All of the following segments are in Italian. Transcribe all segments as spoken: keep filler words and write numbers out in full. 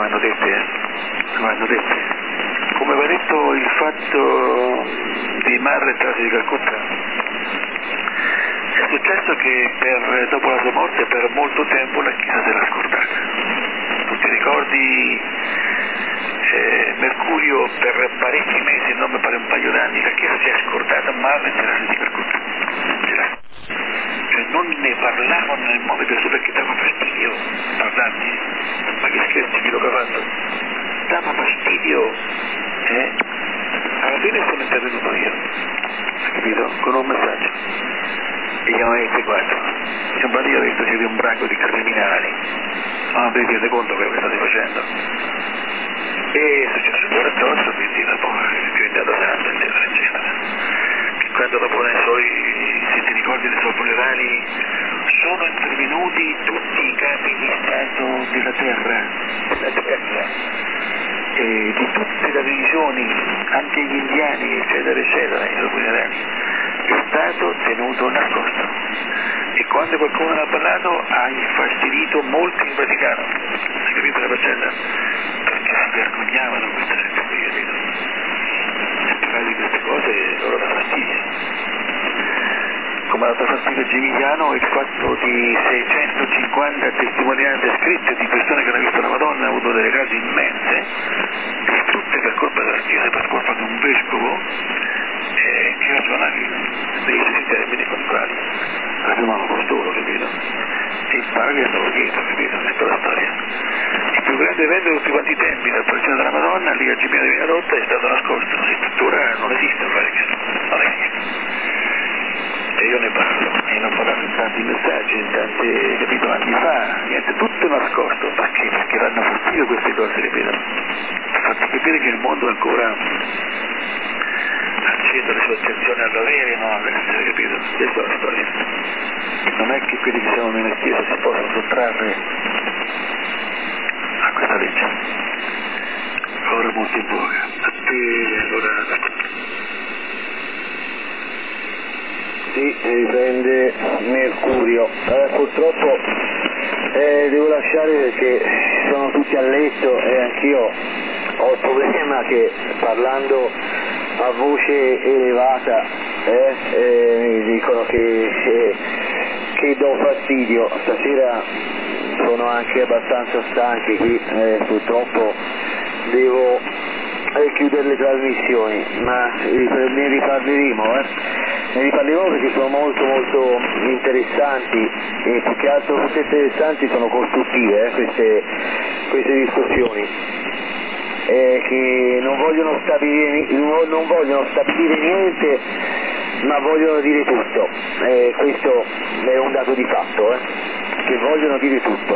vanno dette, eh? vanno dette. Come va detto il fatto di Marra e Trasi di Calcutta, è successo che per, dopo la sua morte per molto tempo la Chiesa se l'ha scordata. Tu ti ricordi eh, Mercurio per parecchi mesi, non mi pare un paio d'anni, la Chiesa si è scordata Marra e Trasi di Calcutta. Cioè non ne parlavano nel modo più perché dava fastidio parlarne, ma che scherzi chi lo ha fatto? Dava fastidio, eh? Alla fine sono intervenuto io, capito? Con un messaggio. E chiamavo questi quattro. Sembra io ho detto siete un branco di criminali, ma non vi rendete conto quello che state facendo? E è successo il quarantotto, quindi dopo è diventata santa, eccetera, eccetera. Che quando dopo nei suoi, se ti ricordi, nei suoi funerali sono intervenuti tutti i capi di Stato della terra, della terra, e di tutte le religioni, anche gli indiani, eccetera, eccetera, nei suoi funerali. È stato tenuto nascosto. E quando qualcuno ne ha parlato ha infastidito molti in Vaticano. Hai capito la faccenda? Perché si vergognavano questa gente qui, capito? E parlare di queste cose loro dà fastidio. Come ha dato fastidio Gimigliano il fatto di seicentocinquanta testimonianze scritte di persone che hanno visto la Madonna, ha avuto delle case immense, distrutte per colpa della Chiesa, per colpa di un vescovo eh, che ragiona dei stessi termini contrari. Ragionano costoro, capito? E il padre andava dietro, capito? Questa è la storia. Il più grande evento di tutti quanti i tempi, l'apparizione della Madonna, lì a Gimigliano di Villarotta, è stato nascosto, e tuttora non esiste un Vaticano, non esiste. E io ne parlo, e ne ho parlato in tanti messaggi, in tanti, capito, anni fa, niente, tutto nascosto, perché? Perché danno fastidio queste cose, capito? Per farti capire che il mondo ancora accende le sue attenzioni all'avere, no, all'essere, capito? Questa è la storia. Non è che quelli che siamo nella Chiesa si possono sottrarre a questa legge. Ora molto in voga. A te, allora... Si riprende Mercurio. Eh, purtroppo eh, devo lasciare perché sono tutti a letto e anch'io ho il problema che parlando a voce elevata eh, eh, mi dicono che, eh, che do fastidio. Stasera sono anche abbastanza stanchi qui, eh, purtroppo devo eh, chiudere le trasmissioni, ma ne riparleremo, eh. Ne riparleremo perché sono molto molto interessanti e più che altro molto interessanti, sono costruttive eh, queste, queste discussioni eh, che non vogliono stabilire, non vogliono stabilire niente ma vogliono dire tutto, eh, questo è un dato di fatto, eh, che vogliono dire tutto.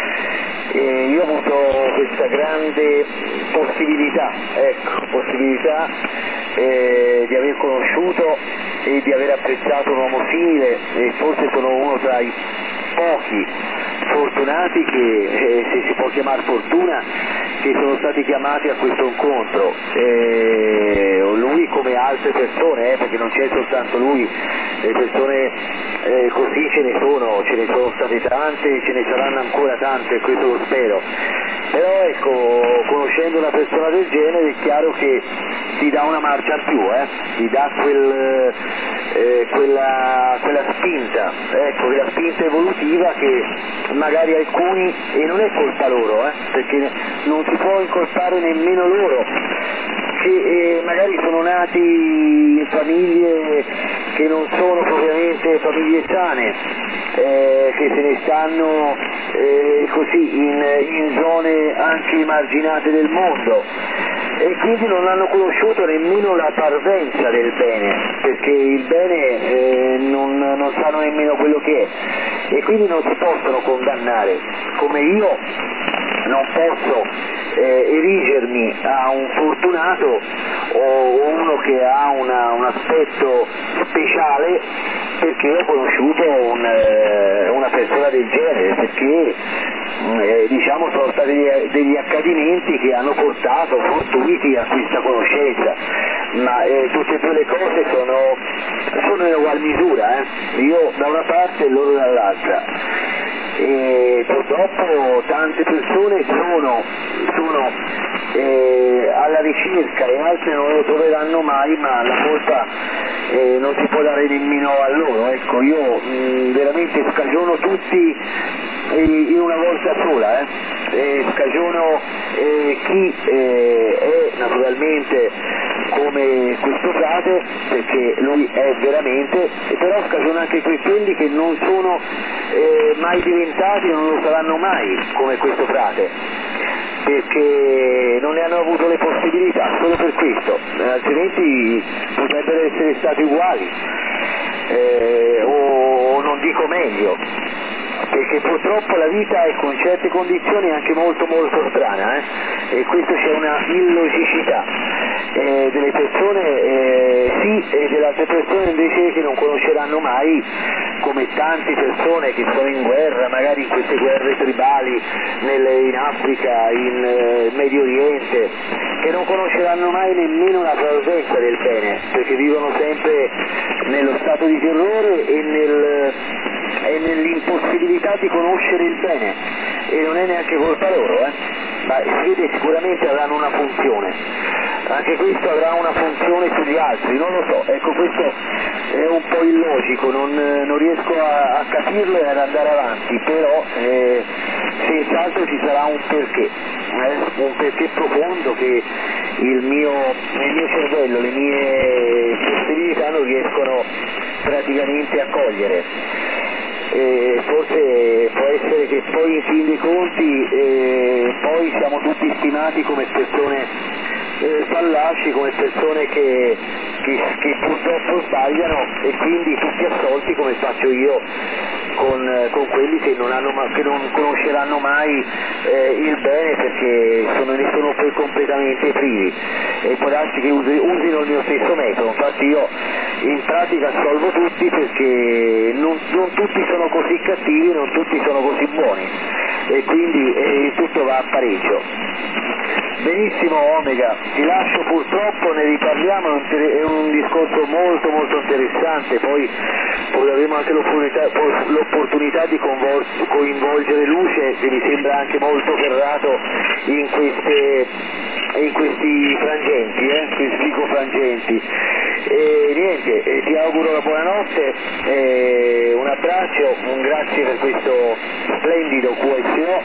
E io ho avuto questa grande possibilità, ecco, possibilità eh, di aver conosciuto e di aver apprezzato un uomo simile, e forse sono uno tra i pochi fortunati che, eh, se si può chiamare fortuna, che sono stati chiamati a questo incontro. Eh, lui come altre persone, eh, perché non c'è soltanto lui, le persone eh, così ce ne sono, ce ne sono state tante, ce ne saranno ancora tante, questo lo spero. Però ecco, conoscendo una persona del genere è chiaro che ti dà una marcia in più, eh? ti dà quel, eh, quella, quella spinta, ecco, quella spinta evolutiva che magari alcuni, e non è colpa loro, eh? perché non si può incolpare nemmeno loro, che eh, magari sono nati in famiglie che non sono propriamente famiglie sane, eh, che se ne stanno eh, così in, in zone anche emarginate del mondo, e quindi non hanno conosciuto nemmeno la parvenza del bene, perché il bene eh, non, non sanno nemmeno quello che è, e quindi non si possono condannare, come io non posso eh, erigermi a un fortunato o uno che ha una, un aspetto speciale perché ho conosciuto un, eh, una persona del genere, perché eh, diciamo sono stati degli, degli accadimenti che hanno portato fortuiti a questa conoscenza, ma eh, tutte e due le cose sono, sono in ugual misura, eh? io da una parte e loro dall'altra. e purtroppo tante persone sono, sono eh, alla ricerca e altre non lo troveranno mai, ma la colpa eh, non si può dare nemmeno a loro. Ecco, io mh, veramente scagiono tutti in una volta sola, eh. Eh, scagiono eh, chi eh, è naturalmente come questo frate, perché lui è veramente, e però scagiono anche que- quelli che non sono eh, mai diventati, non lo saranno mai come questo frate, perché non ne hanno avuto le possibilità, solo per questo, eh, altrimenti potrebbero essere stati uguali, eh, o, o non dico meglio, perché purtroppo la vita è con certe condizioni anche molto molto strana, eh? E questo c'è una illogicità eh, delle persone eh, sì e delle altre persone invece che non conosceranno mai, come tante persone che sono in guerra, magari in queste guerre tribali nelle, in Africa, in eh, Medio Oriente, che non conosceranno mai nemmeno la presenza del bene, perché vivono sempre nello stato di terrore e nel e nell'impossibilità di conoscere il bene, e non è neanche colpa loro, eh? Ma si vede, sicuramente avranno una funzione, anche questo avrà una funzione sugli altri, non lo so, ecco, questo è un po' illogico, non, non riesco a, a capirlo e ad andare avanti, però eh, senz'altro ci sarà un perché, eh? Un perché profondo che il mio, il mio cervello, le mie possibilità non riescono praticamente a cogliere. Eh, forse può essere che poi in fin dei conti eh, poi siamo tutti stimati come persone eh, fallaci, come persone che, che, che purtroppo sbagliano, e quindi tutti assolti come faccio io con, con quelli che non, hanno, che non conosceranno mai eh, il bene, perché sono, ne sono poi completamente privi, e può darsi che usi, usino il mio stesso metodo. Infatti io in pratica assolvo tutti, perché non, non tutti sono così cattivi, non tutti sono così buoni, e quindi eh, tutto va a pareggio. Benissimo Omega, ti lascio, purtroppo ne riparliamo, è un, è un discorso molto molto interessante, poi, poi avremo anche l'opportunità, l'opportunità di coinvolgere Luce, che mi sembra anche molto ferrato in, queste, in questi frangenti, eh, questi psicofrangenti. E niente, eh, ti auguro la buonanotte, eh, un abbraccio, un grazie per questo splendido Q S O,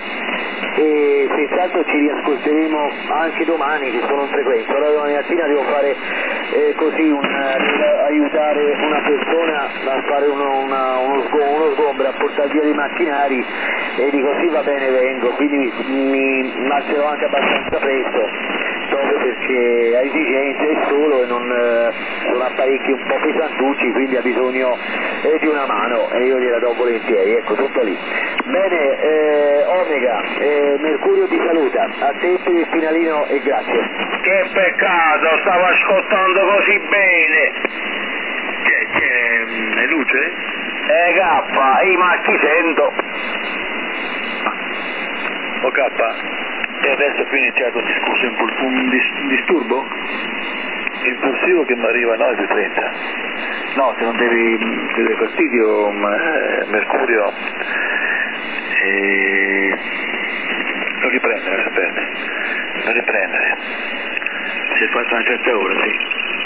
e senz'altro ci riascolteremo anche domani, che sono in frequenza. Allora domani mattina devo fare eh, così un, devo aiutare una persona a fare uno, una, uno, sgombro, uno sgombro, a portare via dei macchinari, e dico sì, va bene, vengo, quindi mi, mi alzerò anche abbastanza presto, proprio perché ha esigenze, è solo e non eh, sono apparecchi un po' pesantucci, quindi ha bisogno eh, di una mano, e io gliela do volentieri, ecco, tutto lì. Bene, eh, Omega, eh, Mercurio ti saluta, a te per il finalino e grazie. Che peccato, stavo ascoltando così bene. C'è, c'è è Luce? Eh K, io ma chi sento? O K? E adesso qui è iniziato un discorso, impul- un, dis- un disturbo impulsivo che mi arriva alle nove e trenta. No, se non devi vedere fastidio, ma, eh, Mercurio, eh, non riprendere, aspetta, non riprendere. Si è fatta una certa ora, sì.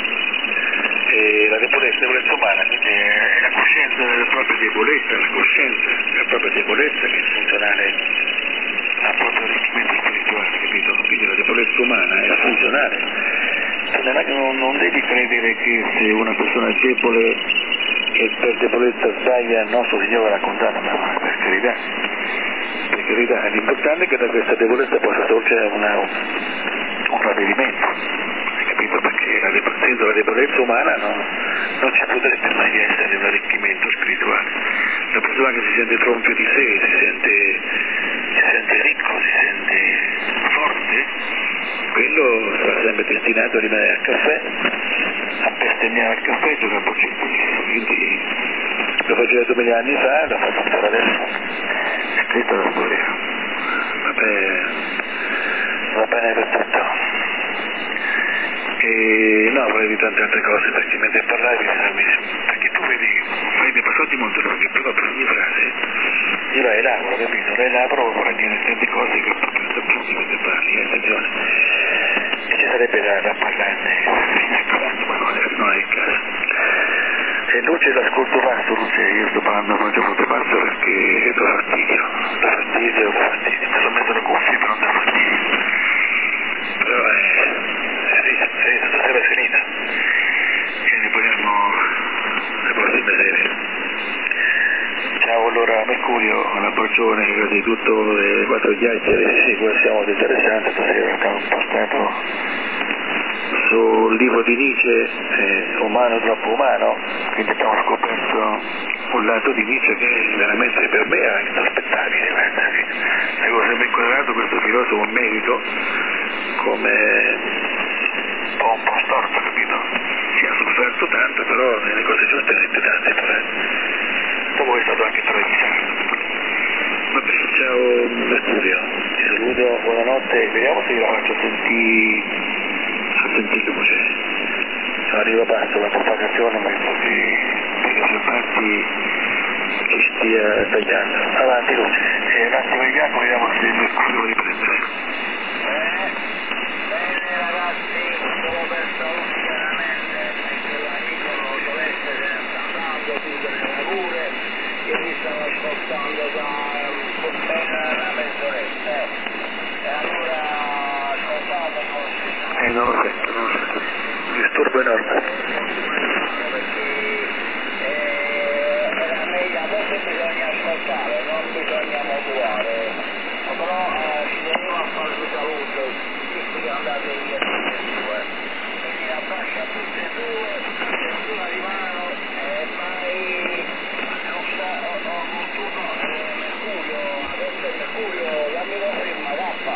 E la debolezza, debolezza umana, quindi è la coscienza della propria debolezza, la coscienza della propria debolezza che è funzionale al proprio arricchimento spirituale, capito? Quindi la debolezza umana è funzionale. Non, non devi credere che se una persona è debole e per debolezza sbaglia, il nostro Signore la condanna, ma per carità, per carità, l'importante è che da questa debolezza possa sorgere una, un ravvedimento, hai capito? Perché la debolezza, la debolezza umana non, non ci potrebbe mai essere un arricchimento spirituale. La persona che si sente tronfio di sé, si sente, si sente ricco, si sente forte, quello sarà sempre destinato a rimanere al caffè, a bestemmiare al caffè e giocare a boccetta. Quindi lo faceva duemila anni fa, lo faccio ancora adesso. È scritta la storia. Vabbè, va bene per tutto. E no, volevi tante altre cose, perché mentre parlavi, perché tu vedi, fai dei passaggi molto lunghi, però per ogni frase io la elaboro, capito? La elaboro vorrei dire tante cose che proprio non sapessi mentre parli, eh, attenzione. E ci sarebbe da, da parlarne, ma non è, non è il caso. E Luce l'ascolto basso, Luce, io sto parlando molto molto basso perché do fastidio, do fastidio, do fastidio, me lo metto le cuffie per non dar fastidio. Però è, sì, sì, stasera è finita, e ne parliamo le prossime sere. Ciao allora Mercurio, alla Porcione, grazie di tutto, le quattro chiacchiere, sì, qua siamo interessanti, stasera abbiamo postato sul libro di Nietzsche, eh, Umano troppo umano, quindi abbiamo scoperto un lato di Nietzsche che veramente per me era inaspettabile, guarda, avevo sempre inquadrato questo filosofo medico come un po', un po' storto, capito? Sì, ha sofferto tanto, però nelle cose giuste ne mette tante, però dopo è stato anche travisato. Vabbè, ciao Mercurio, ti saluto, buonanotte, vediamo se io la faccio sentire, a sentire Luce. Arriva passo la propagazione, ma così per le sue parti ci stia tagliando. Avanti Luce, e un attimo di bianco, vediamo se Mercurio riprende. Bene, bene ragazzi, solo per saluti chiaramente, mentre l'articolo dovesse se ne sta andando, chiudere le cure, che mi stanno ascoltando da appena una mezz'oretta, eh. E allora ascoltate forse. Eh, non lo sento, non lo sento. Disturbo enorme. Perché eh, era meglio, a volte bisogna ascoltare, non bisogna modulare. Però eh, ci tenevo a farvi saluto, visto che andate via tutti e due. Quindi abbraccio a tutti e due, nessuna di mano, e mai non sta, ho, ho vissuto eh, Mercurio, adesso è Mercurio, dammi la prima, gaffa.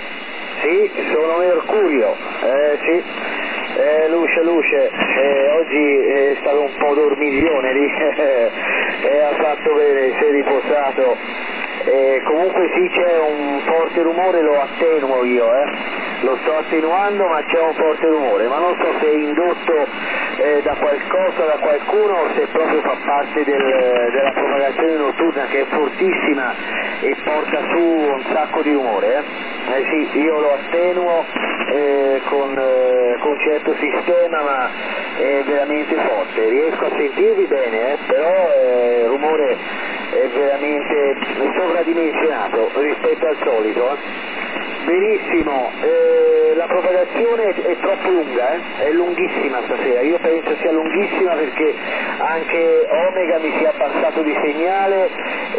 Sì, sono Mercurio, eh sì. Eh, Luce, Luce, eh, oggi è stato un po' dormiglione lì, e ha fatto bene, si è riposato. Eh, comunque sì, c'è un forte rumore, lo attenuo io, eh. Lo sto attenuando, ma c'è un forte rumore, ma non so se è indotto eh, da qualcosa, da qualcuno, o se proprio fa parte del, della propagazione notturna, che è fortissima e porta su un sacco di rumore, eh. Eh sì, io lo attenuo eh, con, eh, con un certo sistema, ma è veramente forte, riesco a sentirvi bene, eh, però eh, il rumore è veramente sovradimensionato rispetto al solito. Eh. Benissimo, eh, la propagazione è, è troppo lunga, eh? È lunghissima stasera, io penso sia lunghissima perché anche Omega mi si è abbassato di segnale,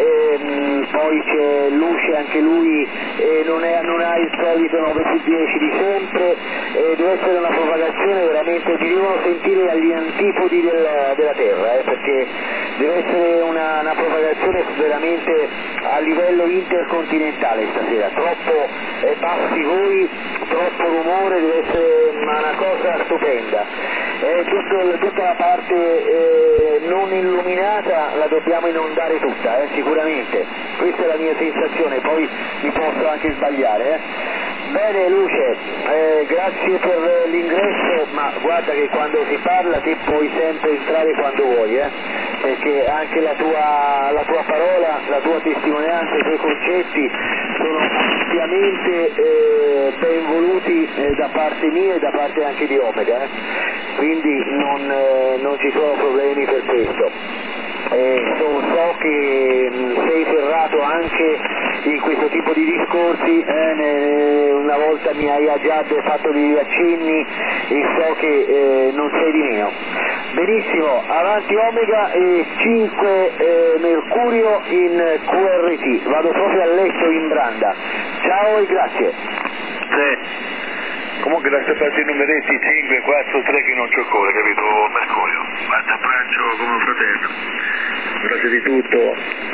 ehm, poi c'è Luce, anche lui eh, non, è, non ha il solito nove più dieci di sempre, eh, deve essere una propagazione veramente, ci devono sentire agli antipodi della, della Terra, eh, perché deve essere una, una propagazione veramente a livello intercontinentale stasera, troppo eh, bassi voi, troppo rumore, deve essere una cosa stupenda. Eh, tutto, tutta la parte eh, non illuminata la dobbiamo inondare tutta, eh, sicuramente, questa è la mia sensazione, poi mi posso anche sbagliare. Eh. Bene Luce, eh, grazie per l'ingresso, ma guarda che quando si parla te puoi sempre entrare quando vuoi, eh, perché anche la tua, la tua parola, la tua testimonianza, i tuoi concetti sono ampiamente eh, ben voluti eh, da parte mia e da parte anche di Omega, eh. Quindi non, eh, non ci sono problemi per questo. Eh, so, so che mh, sei ferrato anche in questo tipo di discorsi, eh, ne, una volta mi hai già fatto degli accenni e so che eh, non sei di meno. Benissimo, avanti Omega e cinque eh, Mercurio in Q R T, vado proprio a letto in branda. Ciao e grazie. Sì. Comunque lascia fare i numeretti cinque, quattro, tre che non c'ho ancora, capito Mercurio? Ma ti abbraccio come un fratello. Grazie di tutto.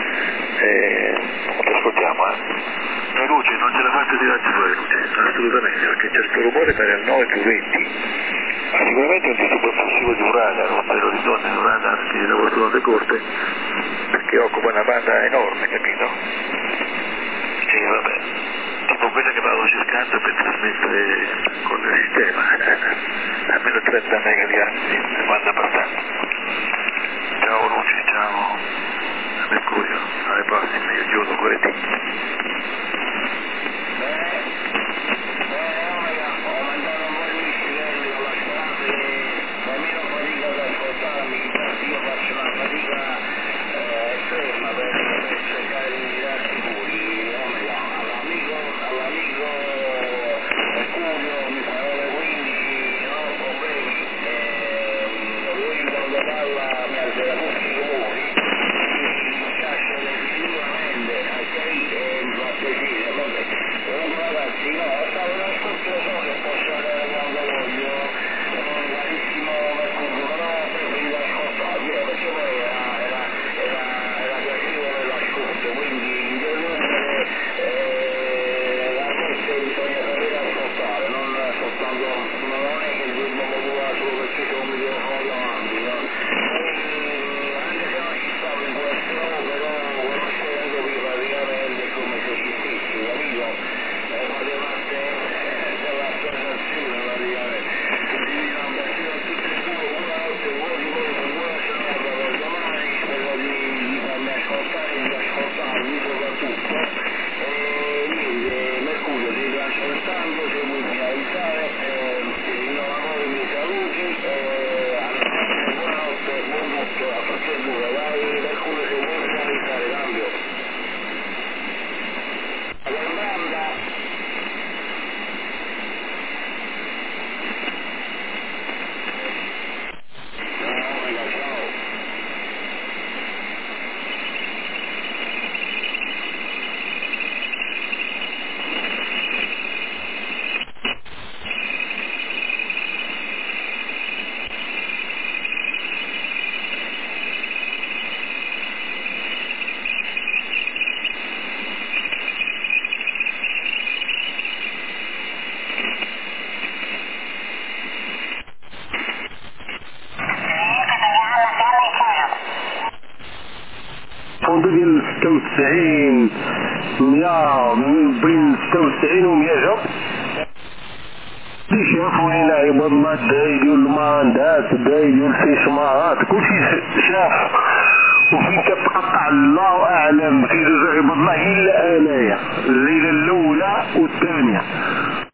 E ti ascoltiamo, eh. E Luce, non ce la faccio tirarci fuori Luce, assolutamente, perché c'è sto rumore per il nove più venti. Ma sicuramente è un disturbo eccessivo di un radar, un vero ritorno di un radar che lavora su onde corte, perché occupa una banda enorme, capito? Sì, vabbè. Tipo quella che vado cercando per trasmettere con il sistema, almeno trenta mega di anni, quando abbastanza. Ciao Luce, ciao. Mercurio, alle prossime, io giuro, corretti. فوضى ديال ستة وتسعين مية بين ستة وتسعين ومية جا شافوا لينا عباد الله الداي ديال الماندات الداي ديال الفيشمارات كلشي شاف وفين كتقطع الله اعلم كيدوزو عباد الله الا انايا الليله الاولى والثانيه